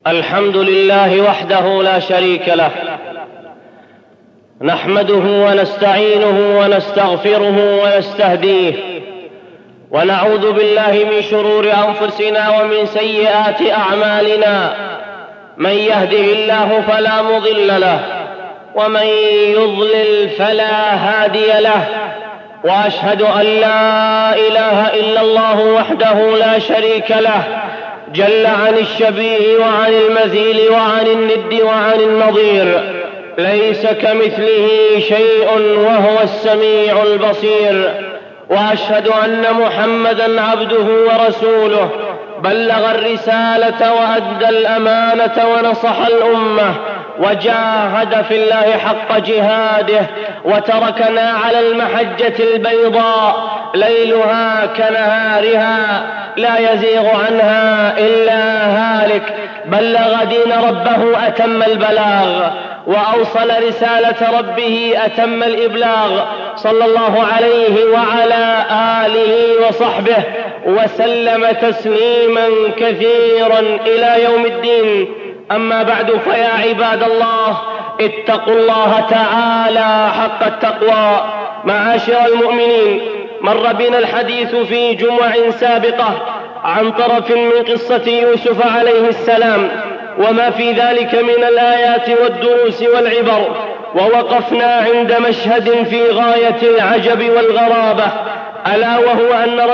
الحمد لله وحده لا شريك له، نحمده ونستعينه ونستغفره ونستهديه، ونعوذ بالله من شرور أنفسنا ومن سيئات أعمالنا. من يهده الله فلا مضل له، ومن يضلل فلا هادي له، وأشهد أن لا إله إلا الله وحده لا شريك له، جل عن الشبيه وعن المثيل وعن الند وعن النظير، ليس كمثله شيء وهو السميع البصير. وأشهد أن محمدًا عبده ورسوله، بلغ الرسالة وأدى الأمانة ونصح الأمة، وجاهد في الله حق جهاده، وتركنا على المحجة البيضاء ليلها كنهارها لا يزيغ عنها إلا هالك. بلغ دين ربه أتم البلاغ، وأوصل رسالة ربه أتم الإبلاغ، صلى الله عليه وعلى آله وصحبه وسلم تسليما كثيرا إلى يوم الدين. أما بعد، فيا عباد الله، اتقوا الله تعالى حق التقوى. معاشر المؤمنين، مر بنا الحديث في جمع سابقة عن طرف من قصة يوسف عليه السلام وما في ذلك من الآيات والدروس والعبر، ووقفنا عند مشهد في غاية العجب والغرابة، ألا وهو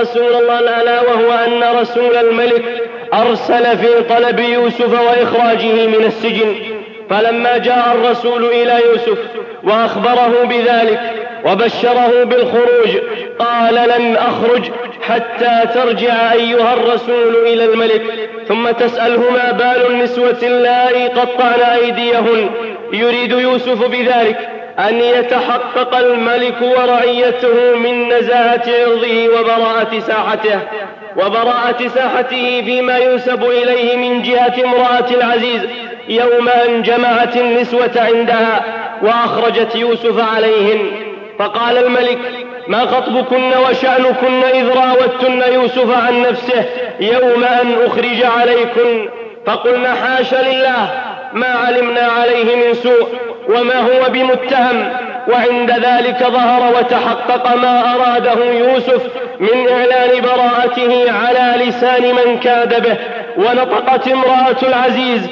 أن رسول الملك أرسل في طلب يوسف وإخراجه من السجن. فلما جاء الرسول إلى يوسف وأخبره بذلك وبشره بالخروج، قال: لن أخرج حتى ترجع أيها الرسول إلى الملك، ثم تسأله ما بال النسوة اللائي قطعن أيديهن. يريد يوسف بذلك أن يتحقق الملك ورعيته من نزاهة عرضه وبراءة ساحته فيما ينسب إليه من جهة امرأة العزيز، يوم أن جمعت النسوة عندها وأخرجت يوسف عليهن. فقال الملك: ما خطبكن وشأنكن إذ راوتن يوسف عن نفسه يوم أن أخرج عليكن؟ فقلنا: حاش لله، ما علمنا عليه من سوء، وما هو بمتهم. وعند ذلك ظهر وتحقق ما أراده يوسف من إعلان براءته على لسان من كاد به. ونطقت امرأة العزيز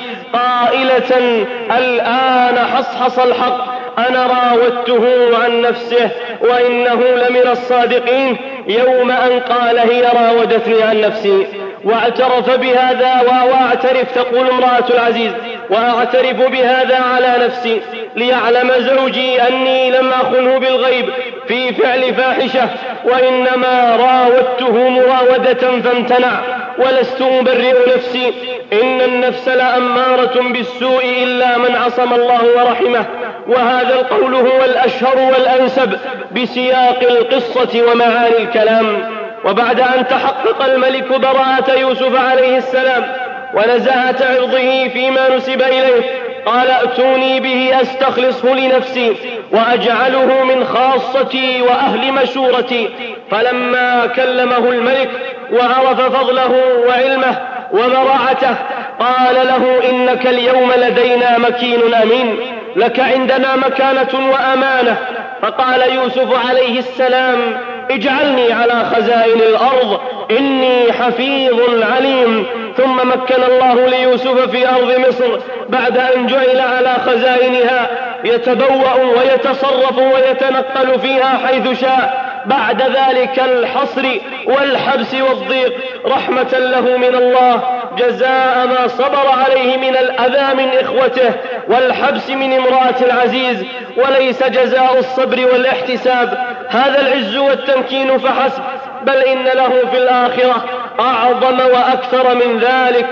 قائلة: الآن حصحص الحق، أنا راودته عن نفسه وإنه لمن الصادقين يوم أن قال هي راودتني عن نفسي. واعترف بهذا تقول امرأة العزيز: وأعترف بهذا على نفسي ليعلم زوجي أني لم أخنه بالغيب في فعل فاحشة، وإنما راودته مراودة فامتنع، ولست أبرئ نفسي، إن النفس لأمارة بالسوء إلا من عصم الله ورحمه. وهذا القول هو الأشهر والأنسب بسياق القصة ومعاني الكلام. وبعد أن تحقق الملك براءة يوسف عليه السلام ونزاهة عرضه فيما نسب إليه، قال: ائتوني به أستخلصه لنفسي وأجعله من خاصتي وأهل مشورتي. فلما كلمه الملك وعرف فضله وعلمه ومراعته، قال له: إنك اليوم لدينا مكين أمين، لك عندنا مكانة وأمانة. فقال يوسف عليه السلام: اجعلني على خزائن الأرض، إني حفيظ عليم. ثم مكن الله ليوسف في أرض مصر بعد أن جعل على خزائنها، يتبوأ ويتصرف ويتنقل فيها حيث شاء، بعد ذلك الحصر والحبس والضيق، رحمة له من الله، جزاء ما صبر عليه من الأذى من إخوته والحبس من امرأة العزيز، وليس جزاء الصبر والاحتساب هذا العز والتمكين فحسب، بل إن له في الآخرة أعظم وأكثر من ذلك.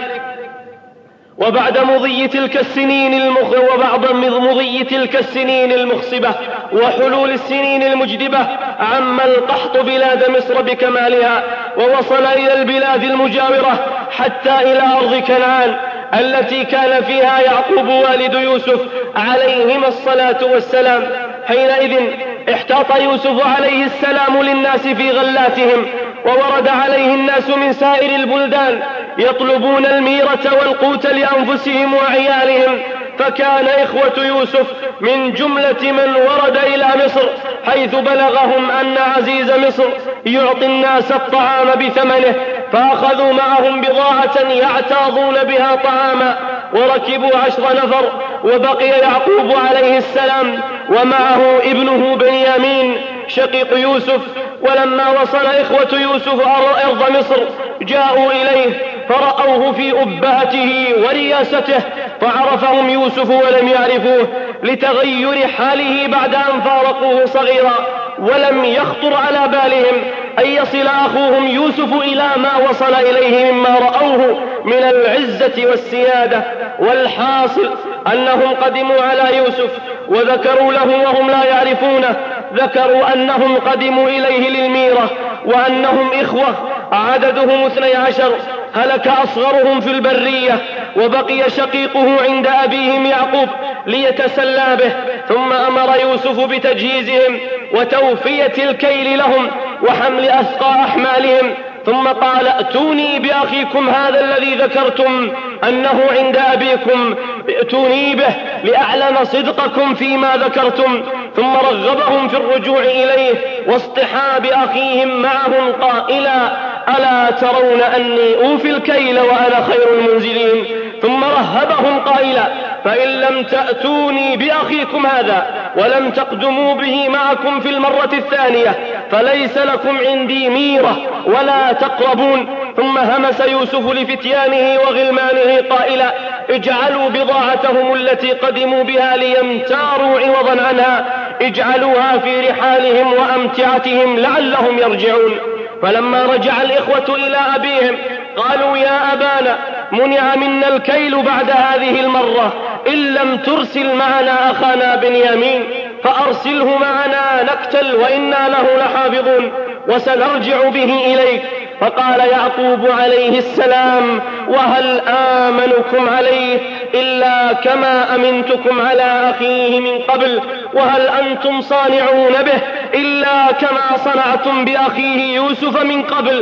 وبعد مضي تلك السنين المخصبة وحلول السنين المجدبة، عم القحط بلاد مصر بكمالها، ووصل إلى البلاد المجاورة حتى إلى أرض كنعان التي كان فيها يعقوب والد يوسف عليهما الصلاة والسلام. حينئذ احتاط يوسف عليه السلام للناس في غلاتهم، وورد عليه الناس من سائر البلدان يطلبون الميرة والقوت لأنفسهم وعيالهم. فكان إخوة يوسف من جملة من ورد إلى مصر، حيث بلغهم أن عزيز مصر يعطي الناس الطعام بثمنه، فأخذوا معهم بضاعة يعتاضون بها طعاما، وركبوا 10 نفر، وبقي يعقوب عليه السلام ومعه ابنه بنيامين شقيق يوسف. ولما وصل إخوة يوسف أرض مصر جاءوا إليه فرأوه في أبهته ورياسته، فعرفهم يوسف ولم يعرفوه لتغير حاله بعد أن فارقوه صغيرا، ولم يخطر على بالهم أن يصل أخوهم يوسف إلى ما وصل إليه مما رأوه من العزة والسيادة. والحاصل أنهم قدموا على يوسف وذكروا له وهم لا يعرفونه، ذكروا أنهم قدموا إليه للميرة، وأنهم إخوة عددهم 12، هلك أصغرهم في البرية، وبقي شقيقه عند أبيهم يعقوب ليتسلى به. ثم أمر يوسف بتجهيزهم وتوفية الكيل لهم وحمل أثقى أحمالهم، ثم قال: ائتوني بأخيكم هذا الذي ذكرتم أنه عند أبيكم، ائتوني به لأعلم صدقكم فيما ذكرتم. ثم رغبهم في الرجوع إليه واصطحاب أخيهم معهم قائلا: ألا ترون أني أوفي الكيل وأنا خير المنزلين؟ ثم رهبهم قائلا: فإن لم تأتوني بأخيكم هذا ولم تقدموا به معكم في المرة الثانية فليس لكم عندي ميرة ولا تقربون. ثم همس يوسف لفتيانه وغلمانه قائلا: اجعلوا بضاعتهم التي قدموا بها ليمتاروا عوضا عنها، اجعلوها في رحالهم وأمتعتهم لعلهم يرجعون. فلما رجع الإخوة إلى أبيهم قالوا: يا أبانا، منع منا الكيل بعد هذه المرة، إن لم ترسل معنا أخانا بنيامين فأرسله معنا نقتل وإنا له لحافظون وسنرجع به إليك. فقال يعقوب عليه السلام: وهل آمنكم عليه إلا كما أمنتكم على أخيه من قبل، وهل أنتم صانعون به إلا كما صنعتم بأخيه يوسف من قبل،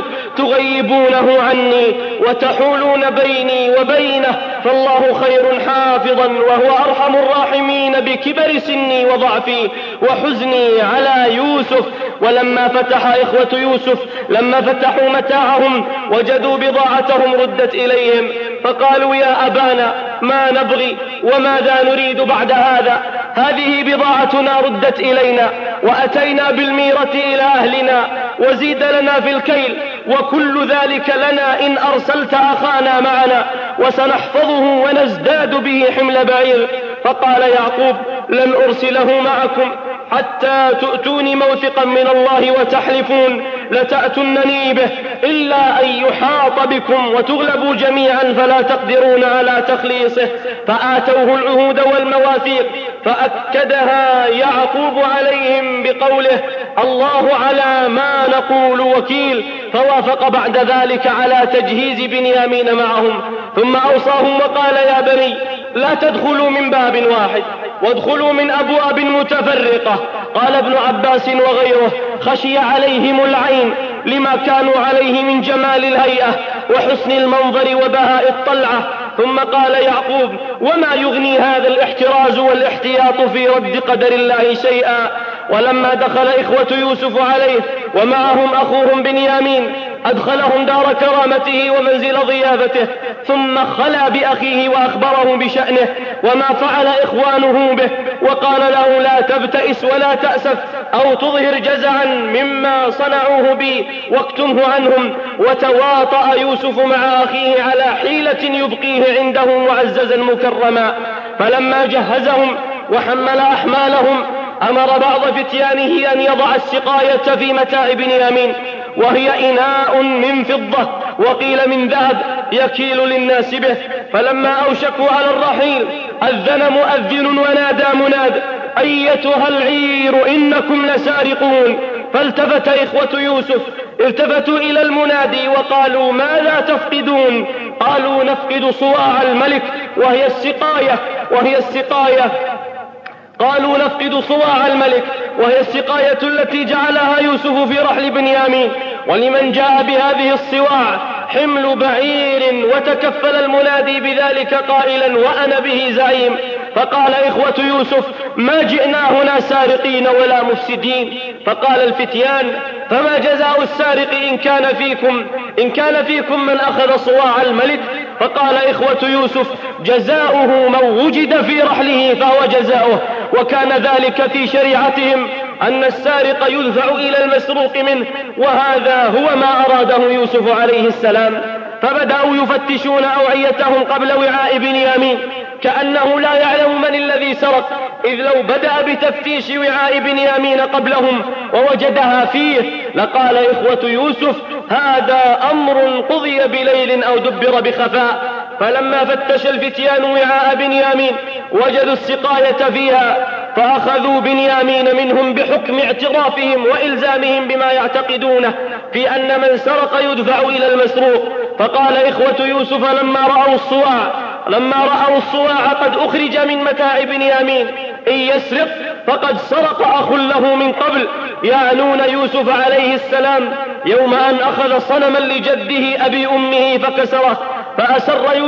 تغيبونه عني وتحولون بيني وبينه، فالله خير حافظا وهو أرحم الراحمين بكبر سني وضعفي وحزني على يوسف. ولما فتح إخوة يوسف لما فتحوا متاعهم وجدوا بضاعتهم ردت إليهم، فقالوا: يا أبانا، ما نبغي وماذا نريد بعد هذا؟ هذه بضاعتنا ردت إلينا وأتينا بالميرة إلى أهلنا وزيد لنا في الكيل، وكل ذلك لنا إن أرسلت أخانا معنا، وسنحفظه ونزداد به حمل بعير. فقال يعقوب: لن أرسله معكم حتى تؤتوني موثقا من الله وتحلفون لتأتنني به، إلا أن يحاط بكم وتغلبوا جميعا فلا تقدرون على تخليصه. فآتوه العهود والمواثيق، فأكدها يعقوب عليهم بقوله: الله على ما نقول وكيل. فوافق بعد ذلك على تجهيز بنيامين معهم، ثم أوصاهم وقال: يا بني، لا تدخلوا من باب واحد وادخلوا من أبواب متفرقة. قال ابن عباس وغيره: خشي عليهم العين لما كانوا عليه من جمال الهيئة وحسن المنظر وبهاء الطلعة. ثم قال يعقوب: وما يغني هذا الاحتراز والاحتياط في رد قدر الله شيئا؟ ولما دخل إخوة يوسف عليه ومعهم أخوهم بنيامين أدخلهم دار كرامته ومنزل ضيافته، ثم خلا بأخيه وأخبره بشأنه وما فعل إخوانه به، وقال له: لا تبتئس ولا تأسف أو تظهر جزعا مما صنعوه بي واكتمه عنهم. وتواطأ يوسف مع أخيه على حيلة يبقيه عنده معززا مكرما. فلما جهزهم وحمل أحمالهم أمر بعض فتيانه أن يضع السقاية في متاع بنيامين، وهي إناء من فضة وقيل من ذهب يكيل للناس به. فلما أوشكوا على الرحيل أذن مؤذن ونادى مناد: أيتها العير إنكم لسارقون. فالتفت إخوة يوسف التفتوا إلى المنادي وقالوا: ماذا تفقدون؟ قالوا: نفقد صواع الملك وهي السقاية. قالوا: نفقد صواع الملك وهي السقاية التي جعلها يوسف في رحل بنيامين، ولمن جاء بهذه الصواع حمل بعير، وتكفل المنادي بذلك قائلا وأنا به زعيم. فقال إخوة يوسف ما جئنا هنا سارقين ولا مفسدين. فقال الفتيان فما جزاء السارق إن كان فيكم من أخذ صواع الملك؟ فقال إخوة يوسف جزاؤه من وجد في رحله فهو جزاؤه، وكان ذلك في شريعتهم أن السارق يدفع إلى المسروق منه، وهذا هو ما أراده يوسف عليه السلام. فبدأوا يفتشون أوعيتهم قبل وعاء بنيامين كأنه لا يعلم من الذي سرق، إذ لو بدأ بتفتيش وعاء بنيامين قبلهم ووجدها فيه لقال إخوة يوسف هذا أمر قضي بليل أو دبر بخفاء. فلما فتش الفتيان وعاء بنيامين وجدوا السقاية فيها، فأخذوا بنيامين منهم بحكم اعترافهم وإلزامهم بما يعتقدونه في أن من سرق يدفع إلى المسروق. فقال إخوة يوسف لما رأوا الصواع قد أخرج من متاع بنيامين إن يسرق فقد سرق أخ له من قبل، يعنون يوسف عليه السلام يوم أن أخذ صنما لجده أبي أمه فكسره. فأسر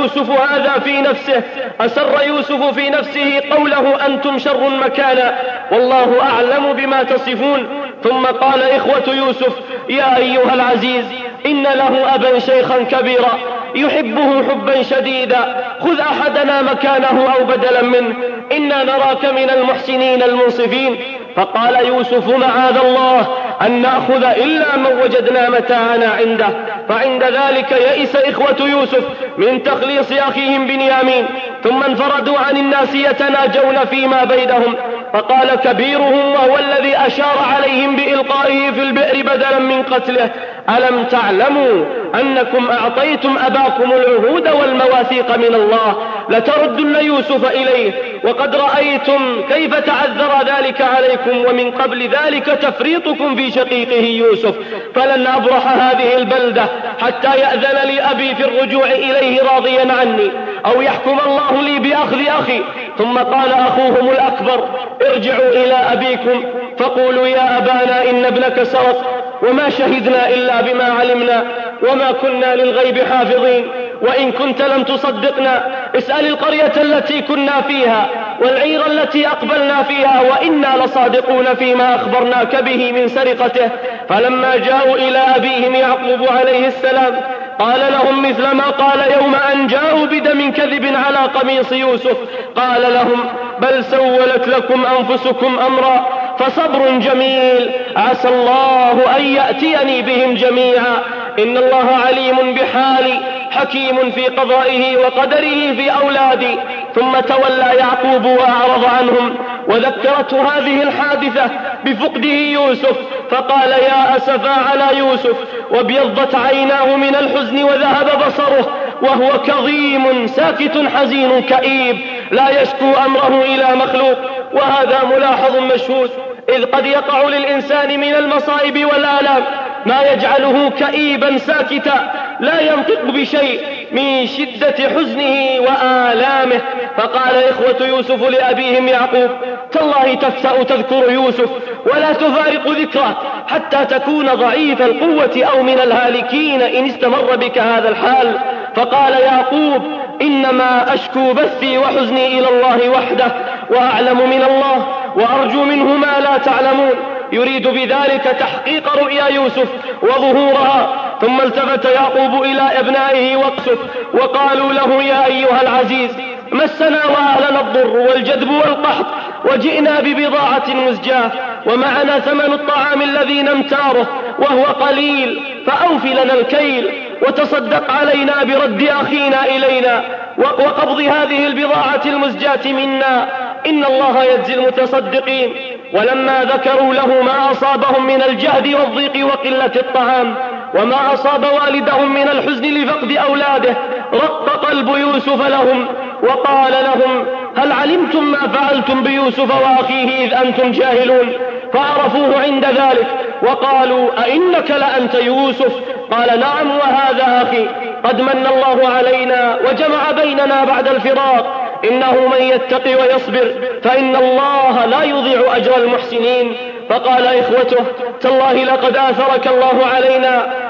يوسف في نفسه قوله أنتم شر مكانا والله أعلم بما تصفون. ثم قال إخوة يوسف يا أيها العزيز إن له أبا شيخا كبيرا يحبه حبا شديدا، خذ أحدنا مكانه أو بدلا منه إنا نراك من المحسنين المنصفين. فقال يوسف معاذ الله أن نأخذ إلا من وجدنا متاعنا عنده. فعند ذلك يئس إخوة يوسف من تخليص أخيهم بنيامين، ثم انفردوا عن الناس يتناجون فيما بينهم. فقال كبيرهم وهو الذي أشار عليهم بإلقائه في البئر بدلا من قتله ألم تعلموا أنكم أعطيتم أباكم العهود والمواثيق من الله لتردن يوسف إليه، وقد رأيتم كيف تعذر ذلك عليكم، ومن قبل ذلك تفريطكم في شقيقه يوسف، فلن أبرح هذه البلدة حتى يأذن لي أبي في الرجوع إليه راضيا عني أو يحكم الله لي بأخذ أخي. ثم قال أخوهم الأكبر ارجعوا إلى أبيكم فقولوا يا أبانا إن ابنك سرق وما شهدنا إلا بما علمنا وما كنا للغيب حافظين، وإن كنت لم تصدقنا اسأل القرية التي كنا فيها والعير التي أقبلنا فيها وإنا لصادقون فيما أخبرناك به من سرقته. فلما جاءوا إلى أبيهم يعقوب عليه السلام قال لهم مثل ما قال يوم أن جاءوا بدم كذب على قميص يوسف، قال لهم بل سولت لكم أنفسكم أمرا فصبر جميل عسى الله أن يأتيني بهم جميعا إن الله عليم بحالي حكيم في قضائه وقدره في أولادي. ثم تولى يعقوب وأعرض عنهم، وذكرته هذه الحادثة بفقده يوسف فقال يا أسفا على يوسف، وابيضت عيناه من الحزن وذهب بصره وهو كظيم ساكت حزين كئيب لا يشكو أمره إلى مخلوق. وهذا ملاحظ مشهود، إذ قد يقع للإنسان من المصائب والآلام ما يجعله كئيبا ساكتا لا ينطق بشيء من شدة حزنه وآلامه. فقال إخوة يوسف لأبيهم يعقوب تالله تفتأ تذكر يوسف ولا تفارق ذكره حتى تكون ضعيف القوة أو من الهالكين إن استمر بك هذا الحال. فقال يعقوب إنما أشكو بثي وحزني إلى الله وحده وأعلم من الله وأرجو منه ما لا تعلمون، يريد بذلك تحقيق رؤيا يوسف وظهورها. ثم التفت يعقوب إلى أبنائه وقصف وقالوا له يا أيها العزيز مسنا وأهلنا الضر والجدب والقحط وجئنا ببضاعة مزجاة ومعنا ثمن الطعام الذي نمتاره وهو قليل فأوف لنا الكيل وتصدق علينا برد أخينا إلينا وقبض هذه البضاعة المزجاة منا إن الله يجزي المتصدقين. ولما ذكروا له ما أصابهم من الجهد والضيق وقلة الطعام وما أصاب والدهم من الحزن لفقد أولاده رق قلب يوسف لهم وقال لهم هل علمتم ما فعلتم بيوسف وأخيه إذ أنتم جاهلون؟ فعرفوه عند ذلك وقالوا أئنك لأنت يوسف؟ قال نعم وهذا أخي قد من الله علينا وجمع بيننا بعد الفراق إنه من يتقي ويصبر فإن الله لا يضيع أجر المحسنين. فقال إخوته تالله لقد آثرك الله علينا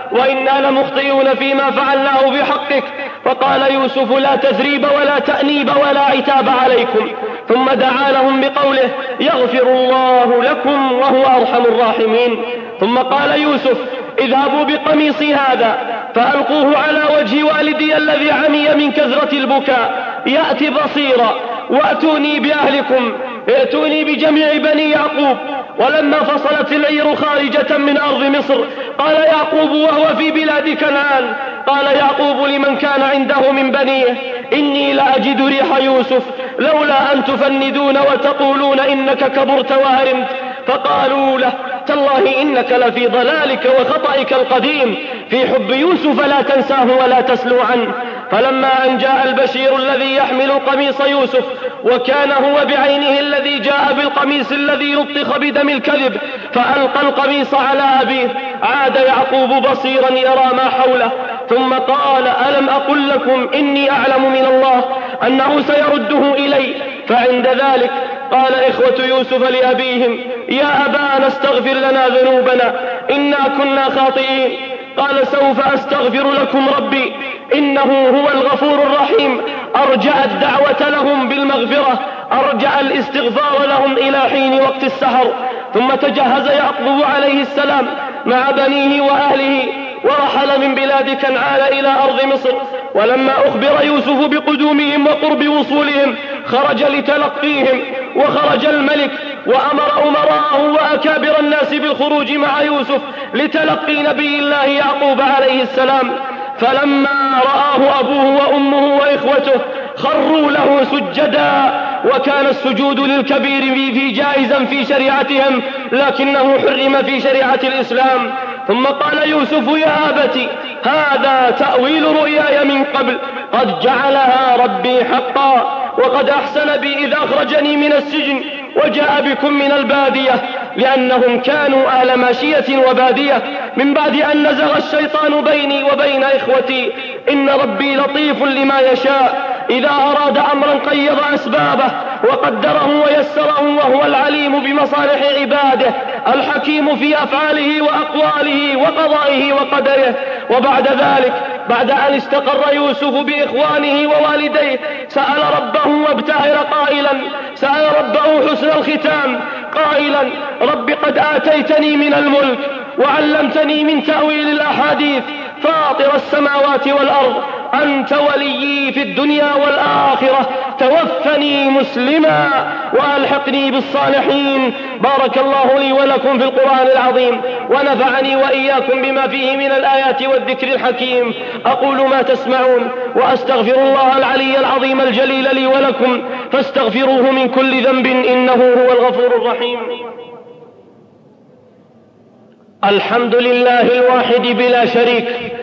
وإنا لمخطئون فيما فعلناه بحقك. فقال يوسف: لا تثريب ولا تأنيب ولا عتاب عليكم. ثم دعا لهم بقوله: يغفر الله لكم وهو أرحم الراحمين. ثم قال يوسف: اذهبوا بقميصي هذا فألقوه على وجه والدي الذي عمي من كثرة البكاء يأتي بصيرا، وأتوني بأهلكم، ائتوني بجميع بني يعقوب. ولما فصلت العير خارجة من أرض مصر قال يعقوب وهو في بلاد كنعان: قال يعقوب لمن كان عنده من بنيه: إني لأجد ريح يوسف لولا أن تفندون وتقولون إنك كبرت وهرمت. فقالوا له: تالله إنك لفي ضلالك وخطئك القديم، في حب يوسف لا تنساه ولا تسلو عنه. فلما أن جاء البشير الذي يحمل قميص يوسف، وكان هو بعينه الذي جاء بالقميص الذي لطخ بدم الكذب، فألقى القميص على أبيه، عاد يعقوب بصيرا يرى ما حوله، ثم قال: ألم أقل لكم إني أعلم من الله أنه سيرده إلي؟ فعند ذلك قال إخوة يوسف لأبيهم: يا أبانا استغفر لنا ذنوبنا إنا كنا خاطئين. قال: سوف أستغفر لكم ربي إنه هو الغفور الرحيم. أرجع الدعوة لهم بالمغفرة، أرجع الاستغفار لهم إلى حين وقت السحر. ثم تجهز يعقوب عليه السلام مع بنيه وأهله ورحل من بلاد كنعان إلى أرض مصر. ولما أخبر يوسف بقدومهم وقرب وصولهم خرج لتلقيهم، وخرج الملك وأمر أمراءه وأكابر الناس بالخروج مع يوسف لتلقي نبي الله يعقوب عليه السلام. فلما رآه أبوه وأمه وإخوته خروا له سجدا، وكان السجود للكبير في جائزا في شريعتهم، لكنه حرم في شريعة الإسلام. ثم قال يوسف: يا أبت هذا تأويل رؤياي من قبل، قد جعلها ربي حقا، وقد أحسن بي إذ أخرجني من السجن وجاء بكم من البادية، لأنهم كانوا أهل ماشية وبادية، من بعد أن نزغ الشيطان بيني وبين إخوتي، إن ربي لطيف لما يشاء، إذا أراد أمرا قيض أسبابه وقدره ويسره، وهو العليم بمصالح عباده، الحكيم في أفعاله وأقواله وقضائه وقدره. وبعد ذلك، بعد أن استقر يوسف بإخوانه ووالديه، سأل ربه وابتهر قائلا: سأل ربه حسن الختام قائلا: رب قد آتيتني من الملك وعلمتني من تأويل الأحاديث، فاطر السماوات والأرض، أنت وليي في الدنيا والآخرة، توفني مسلما وألحقني بالصالحين. بارك الله لي ولكم في القرآن العظيم، ونفعني وإياكم بما فيه من الآيات والذكر الحكيم. أقول ما تسمعون، وأستغفر الله العلي العظيم الجليل لي ولكم، فاستغفروه من كل ذنب إنه هو الغفور الرحيم. الحمد لله الواحد بلا شريك،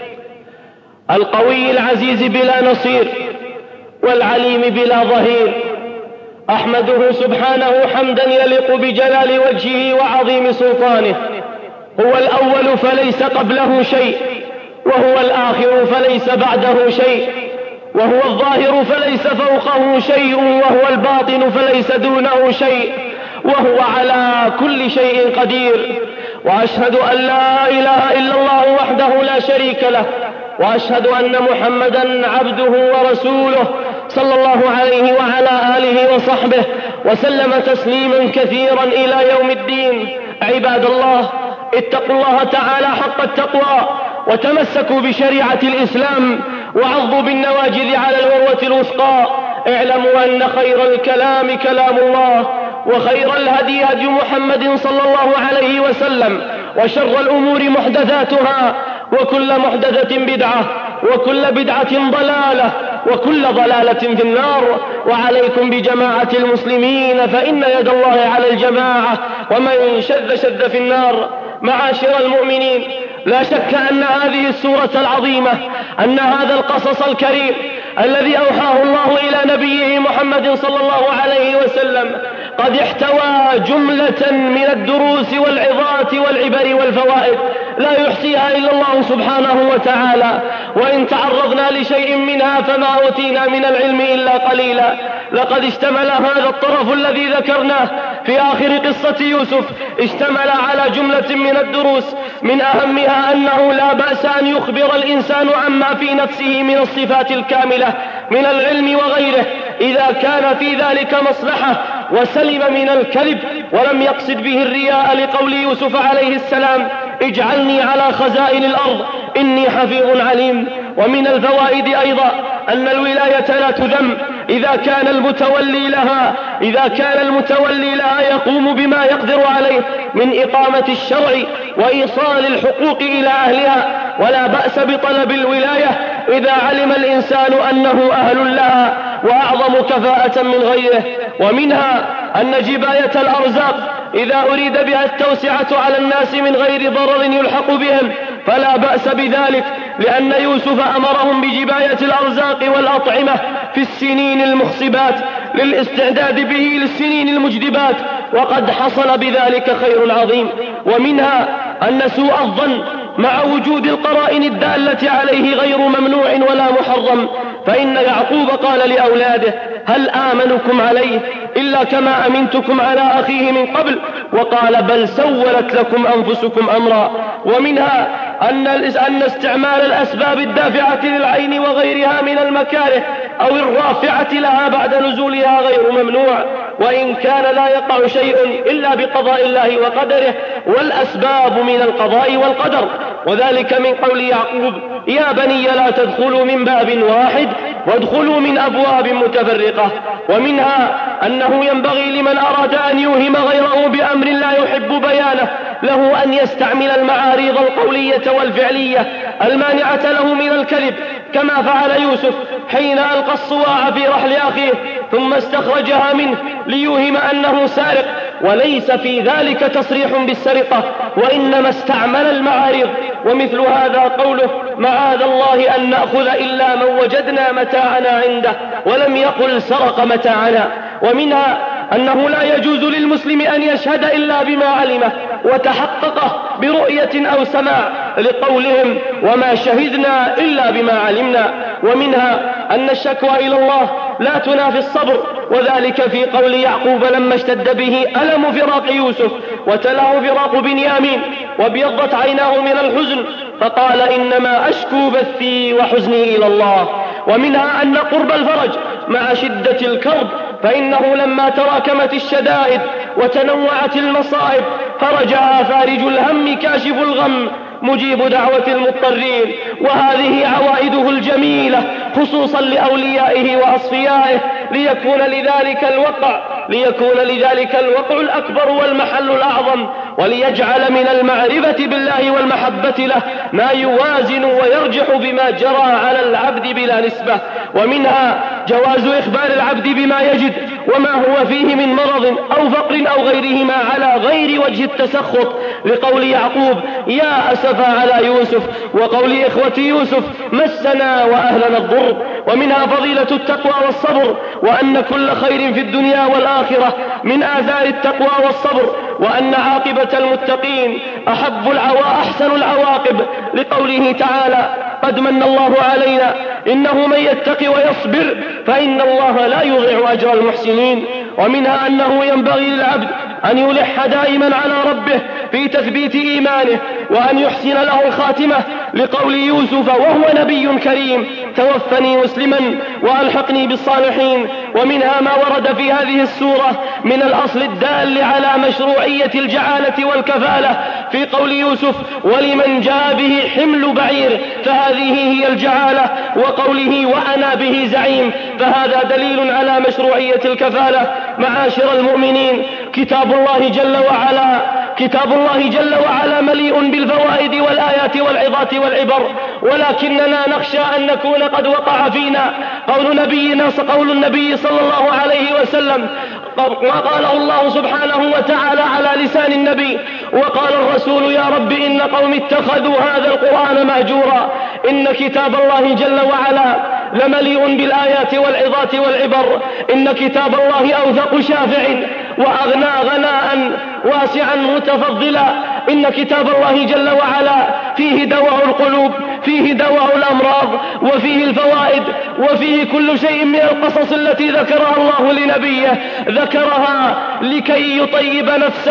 القوي العزيز بلا نصير، والعليم بلا ظهير. أحمده سبحانه حمدا يليق بجلال وجهه وعظيم سلطانه. هو الأول فليس قبله شيء، وهو الآخر فليس بعده شيء، وهو الظاهر فليس فوقه شيء، وهو الباطن فليس دونه شيء، وهو على كل شيء قدير. وأشهد أن لا إله إلا الله وحده لا شريك له، وأشهد أن محمدا عبده ورسوله، صلى الله عليه وعلى آله وصحبه وسلم تسليما كثيرا إلى يوم الدين. عباد الله، اتقوا الله تعالى حق التقوى، وتمسكوا بشريعة الإسلام، وعضوا بالنواجذ على العروة الوثقى. اعلموا أن خير الكلام كلام الله، وخير الهدي هدي محمد صلى الله عليه وسلم، وشر الأمور محدثاتها، وكل محدثة بدعة، وكل بدعة ضلالة، وكل ضلالة في النار. وعليكم بجماعة المسلمين، فإن يد الله على الجماعة، ومن شذ في النار. معاشر المؤمنين، لا شك أن هذه السورة العظيمة، أن هذا القصص الكريم الذي أوحاه الله إلى نبيه محمد صلى الله عليه وسلم قد احتوى جملة من الدروس والعظات والعبر والفوائد لا يحصيها إلا الله سبحانه وتعالى، وإن تعرضنا لشيء منها فما أوتينا من العلم إلا قليلا. لقد اشتمل هذا الطرف الذي ذكرناه في آخر قصة يوسف اشتمل على جملة من الدروس، من أهمها أنه لا بأس أن يخبر الإنسان عما في نفسه من الصفات الكاملة من العلم وغيره إذا كان في ذلك مصلحة، وسلم من الكذب ولم يقصد به الرياء، لقول يوسف عليه السلام: اجعلني على خزائن الأرض إني حفيظ عليم. ومن الفوائد أيضا أن الولاية لا تذم إذا كان المتولي لها يقوم بما يقدر عليه من إقامة الشرع وإيصال الحقوق إلى أهلها، ولا بأس بطلب الولاية إذا علم الإنسان أنه أهل لها وأعظم كفاءة من غيره. ومنها أن جباية الأرزاق إذا أريد بها التوسعة على الناس من غير ضرر يلحق بهم فلا بأس بذلك، لأن يوسف أمرهم بجباية الأرزاق والأطعمة في السنين المخصبات للاستعداد به للسنين المجدبات، وقد حصل بذلك خير عظيم. ومنها أن سوء الظن مع وجود القرائن الدالة عليه غير ممنوع ولا محرم، فإن يعقوب قال لأولاده: هل آمنكم عليه إلا كما أمنتكم على أخيه من قبل، وقال: بل سولت لكم أنفسكم أمرا. ومنها أن استعمال الأسباب الدافعة للعين وغيرها من المكاره أو الرافعة لها بعد نزولها غير ممنوع، وإن كان لا يقع شيء إلا بقضاء الله وقدره، والأسباب من القضاء والقدر. وذلك من قول يعقوب: يا بني لا تدخلوا من باب واحد وادخلوا من أبواب متفرقة. ومنها أنه ينبغي لمن أراد أن يوهم غيره بأمر لا يحب بيانه له أن يستعمل المعاريض القولية والفعلية المانعة له من الكذب، كما فعل يوسف حين ألقى الصواع في رحل أخيه ثم استخرجها منه ليوهم أنه سارق، وليس في ذلك تصريح بالسرقة، وإنما استعمل المعارض. ومثل هذا قوله: معاذ الله أن نأخذ إلا من وجدنا متاعنا عنده، ولم يقل سرق متاعنا. ومنها أنه لا يجوز للمسلم أن يشهد إلا بما علمه وتحققه برؤية أو سماع، لقولهم: وما شهدنا إلا بما علمنا. ومنها أن الشكوى إلى الله لا تنافي الصبر، وذلك في قول يعقوب لما اشتد به ألم فراق يوسف وتلاه فراق بنيامين وابيضت عيناه من الحزن فقال: إنما أشكو بثي وحزني إلى الله. ومنها أن قرب الفرج مع شدة الكرب، فإنه لما تراكمت الشدائد وتنوعت المصائب فرجها فارج الهم كاشف الغم مجيب دعوة المضطرين، وهذه عوائده الجميلة خصوصا لأوليائه وأصفيائه، ليكون لذلك الوقع الأكبر والمحل الأعظم، وليجعل من المعرفة بالله والمحبة له ما يوازن ويرجح بما جرى على العبد بلا نسبة. ومنها جواز إخبار العبد بما يجد وما هو فيه من مرض أو فقر أو غيرهما على غير وجه التسخط، لقول يعقوب: يا أسفا على يوسف، وقول إخوة يوسف: مسنا وأهلنا الضر. ومنها فضيلة التقوى والصبر، وأن كل خير في الدنيا والآخرة من آثار التقوى والصبر، وأن عاقبة المتقين أحسن العواقب، لقوله تعالى: قد من الله علينا إنه من يتق ويصبر فإن الله لا يضيع أجر المحسنين. ومنها أنه ينبغي للعبد أن يلح دائما على ربه في تثبيت إيمانه وأن يحسن له الخاتمة، لقول يوسف وهو نبي كريم: توفني مسلما وألحقني بالصالحين. ومنها ما ورد في هذه السورة من الأصل الدال على مشروعية الجعالة والكفالة في قول يوسف: ولمن جاء به حمل بعير، فهذه هي الجعالة، وقوله: وأنا به زعيم، فهذا دليل على مشروعية الكفالة. معاشر المؤمنين، كتاب الله جل وعلا مليء بالفوائد والآيات والعظات والعبر، ولكننا نخشى أن نكون قد وقع فينا قول النبي صلى الله عليه وسلم، وقاله الله سبحانه وتعالى على لسان النبي: وقال الرسول: يا رب إن قوم اتخذوا هذا القرآن مهجورا. إن كتاب الله جل وعلا لمليء بالآيات والعظات والعبر. إن كتاب الله أوثق شافع وأغنى غناء واسعا متفضلا. إن كتاب الله جل وعلا فيه دواء القلوب، فيه دواء الأمراض وفيه الفوائد وفيه كل شيء من القصص التي ذكرها الله لنبيه، ذكرها لكي يطيب نفسه،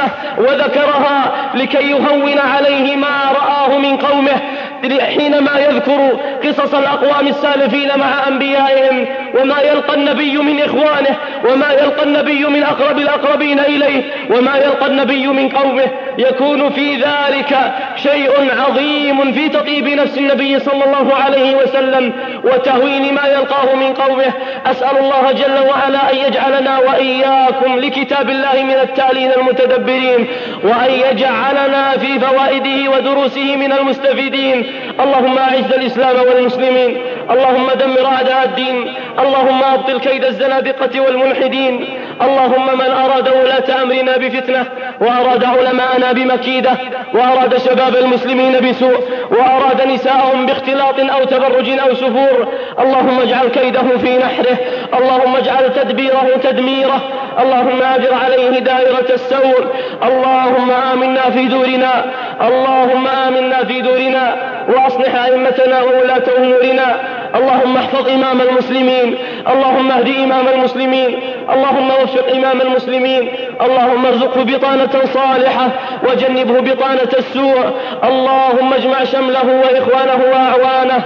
وذكرها لكي يهون عليه ما رآه من قومه حينما يذكر قصص الأقوام السالفين مع أنبيائهم، وما يلقى النبي من إخوانه، وما يلقى النبي من أقرب الأقربين إليه، وما يلقى النبي من قومه. يكون في ذلك شيء عظيم في تطيب نفس النبي صلى الله عليه وسلم وتهوين ما يلقاه من قومه. أسأل الله جل وعلا أن يجعلنا وإياكم لكتاب الله من التالين المتدبرين، وأن يجعلنا في فوائده ودروسه من المستفيدين. اللهم أعز الإسلام والمسلمين، اللهم دمر أعداء الدين، اللهم أبطل كيد الزنادقة والملحدين. اللهم من أراد ولاة أمرنا بفتنة، وأراد علماءنا بمكيدة، وأراد شباب المسلمين بسوء، وأراد نساءهم باختلاط أو تبرج أو سفور، اللهم اجعل كيده في نحره، اللهم اجعل تدبيره تدميره، اللهم أجر عليه دائرة السوء. اللهم آمنا في دورنا، اللهم آمنا في دورنا، وأصلح أئمتنا وولاة أمورنا. اللهم احفظ إمام المسلمين، اللهم اهد إمام المسلمين، اللهم وفق إمام المسلمين، اللهم ارزقه بطانة صالحة وجنبه بطانة السوء. اللهم اجمع شمله وإخوانه وأعوانه،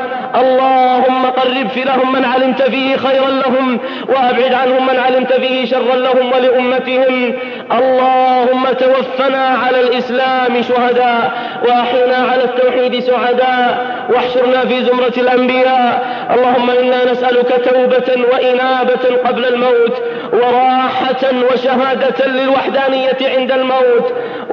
اللهم قرب لهم من علمت فيه خيرا لهم، وأبعد عنهم من علمت فيه شرا لهم ولأمتهم. اللهم توفنا على الإسلام شهداء، وأحينا على التوحيد سعداء، واحشرنا في زمرة الأنبياء. اللهم إنا نسألك توبة وإنابة قبل الموت، وراحة وشهادة للوحدانية عند الموت،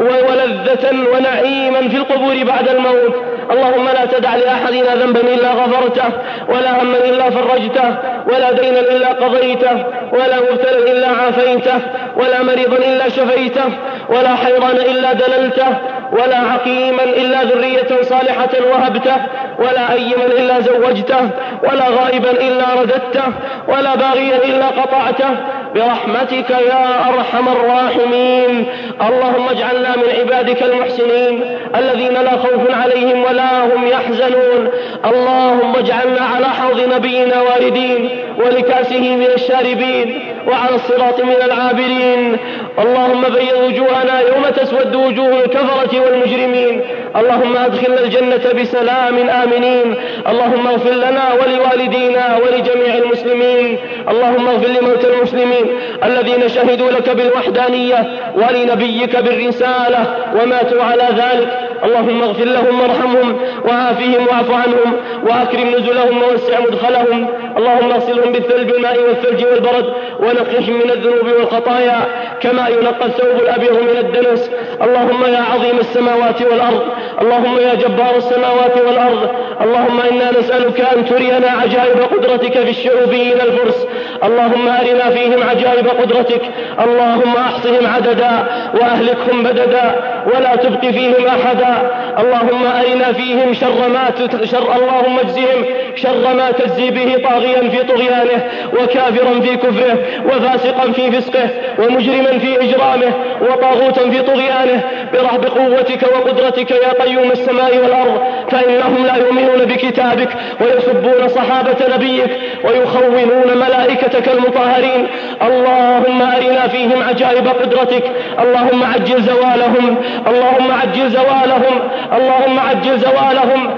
ولذة ونعيما في القبور بعد الموت. اللهم لا تدع لأحدنا ذنبا إلا غفرته، ولا هما إلا فرجته، ولا دينا إلا قضيته، ولا مبتلا إلا عافيته، ولا مريضا إلا شفيته، ولا حيران إلا دللته، ولا عقيما إلا ذرية صالحة وهبته، ولا أيما إلا زوجته، ولا غائبا إلا رددته، ولا باغيا إلا قطعته، برحمتك يا أرحم الراحمين. اللهم اجعلنا من عبادك المحسنين الذين لا خوف عليهم ولا هم يحزنون. اللهم اجعلنا على حوض نبينا واردين، ولكاسه من الشاربين، وعلى الصراط من العابرين. اللهم بيض وجوهنا يوم تسود وجوه الكفرة والمجرمين. اللهم أدخلنا الجنة بسلام آمنين. اللهم اغفر لنا ولوالدينا ولجميع المسلمين. اللهم اغفر لموتى المسلمين الذين شهدوا لك بالوحدانية ولنبيك بالرسالة وماتوا على ذلك. اللهم اغفر لهم وارحمهم وعافهم واعف عنهم وأكرم نزلهم ووسع مدخلهم. اللهم اغسلهم بالثلج والماء والثلج والبرد، ونقهم من الذنوب والخطايا كما ينقى الثوب الأبيض من الدنس. اللهم يا عظيم السماوات والأرض، اللهم يا جبار السماوات والأرض، اللهم إنا نسألك أن ترينا عجائب قدرتك في الشعوبيين الفرس. اللهم أرنا فيهم عجائب قدرتك. اللهم أحصهم عددا وأهلكهم بددا ولا تبق فيهم أحدا. اللهم أرنا فيهم اللهم اجزهم شر ما تجزي به طاغيا في طغيانه، وكافرا في كفره، وفاسقا في فسقه، ومجرما في إجرامه، وطاغوتا في طغيانه، برحب قوتك وقدرتك يا قيوم السماء والأرض. فإنهم لا يؤمنون بكتابك، ويسبون صحابة نبيك، ويخونون ملائكتك المطهرين. اللهم أرنا فيهم عجائب قدرتك. اللهم عجل زوالهم، اللهم عجل زوالهم، اللهم عجل زوالهم.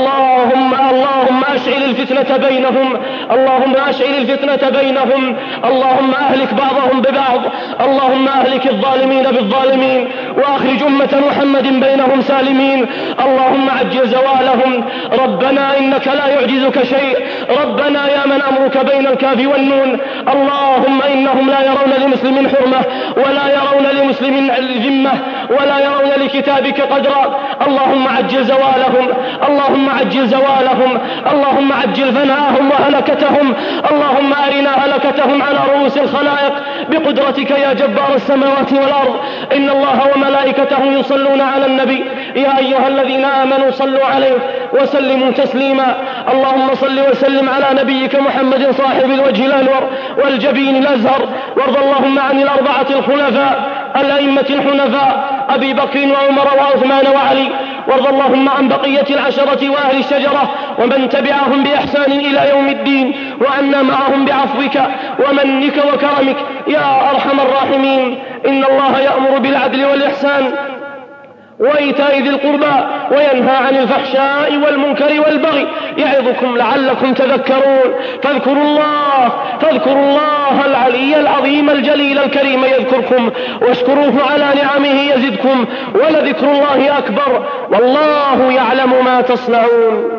اللهم أشعل الفتنة بينهم، اللهم أشعل الفتنة بينهم. اللهم أهلك بعضهم ببعض، اللهم أهلك الظالمين بالظالمين، وأخرج أمة محمد بينهم سالمين. اللهم عجل زوالهم. ربنا إنك لا يعجزك شيء، ربنا يا من أمرك بين الكاف والنون. اللهم إنهم لا يرون لمسلم حرمة، ولا يرون لمسلم ذمة، ولا يرون لكتابك قدرا. اللهم عجل زوالهم، اللهم عجل زوالهم، اللهم عجل فناءهم وهلكتهم. اللهم أرنا هلكتهم على رؤوس الخلائق بقدرتك يا جبار السماوات والأرض. إن الله وملائكته يصلون على النبي، يا أيها الذين آمنوا صلوا عليه وسلموا تسليما. اللهم صل وسلم على نبيك محمد صاحب الوجه الأنور والجبين الأزهر. وارض اللهم عن الأربعة الخلفاء الأئمة الحنفاء أبي بكر وعمر وعثمان وعلي. وارض اللهم عن بقية العشرة وأهل الشجرة ومن تبعهم بإحسان إلى يوم الدين، وعنا معهم بعفوك ومنك وكرمك يا أرحم الراحمين. إن الله يأمر بالعدل والإحسان وإيتاء ذي القربى وينهى عن الفحشاء والمنكر والبغي يعظكم لعلكم تذكرون. فاذكروا الله العلي العظيم الجليل الكريم يذكركم، واشكروه على نعمه يزدكم، ولذكر الله أكبر، والله يعلم ما تصنعون.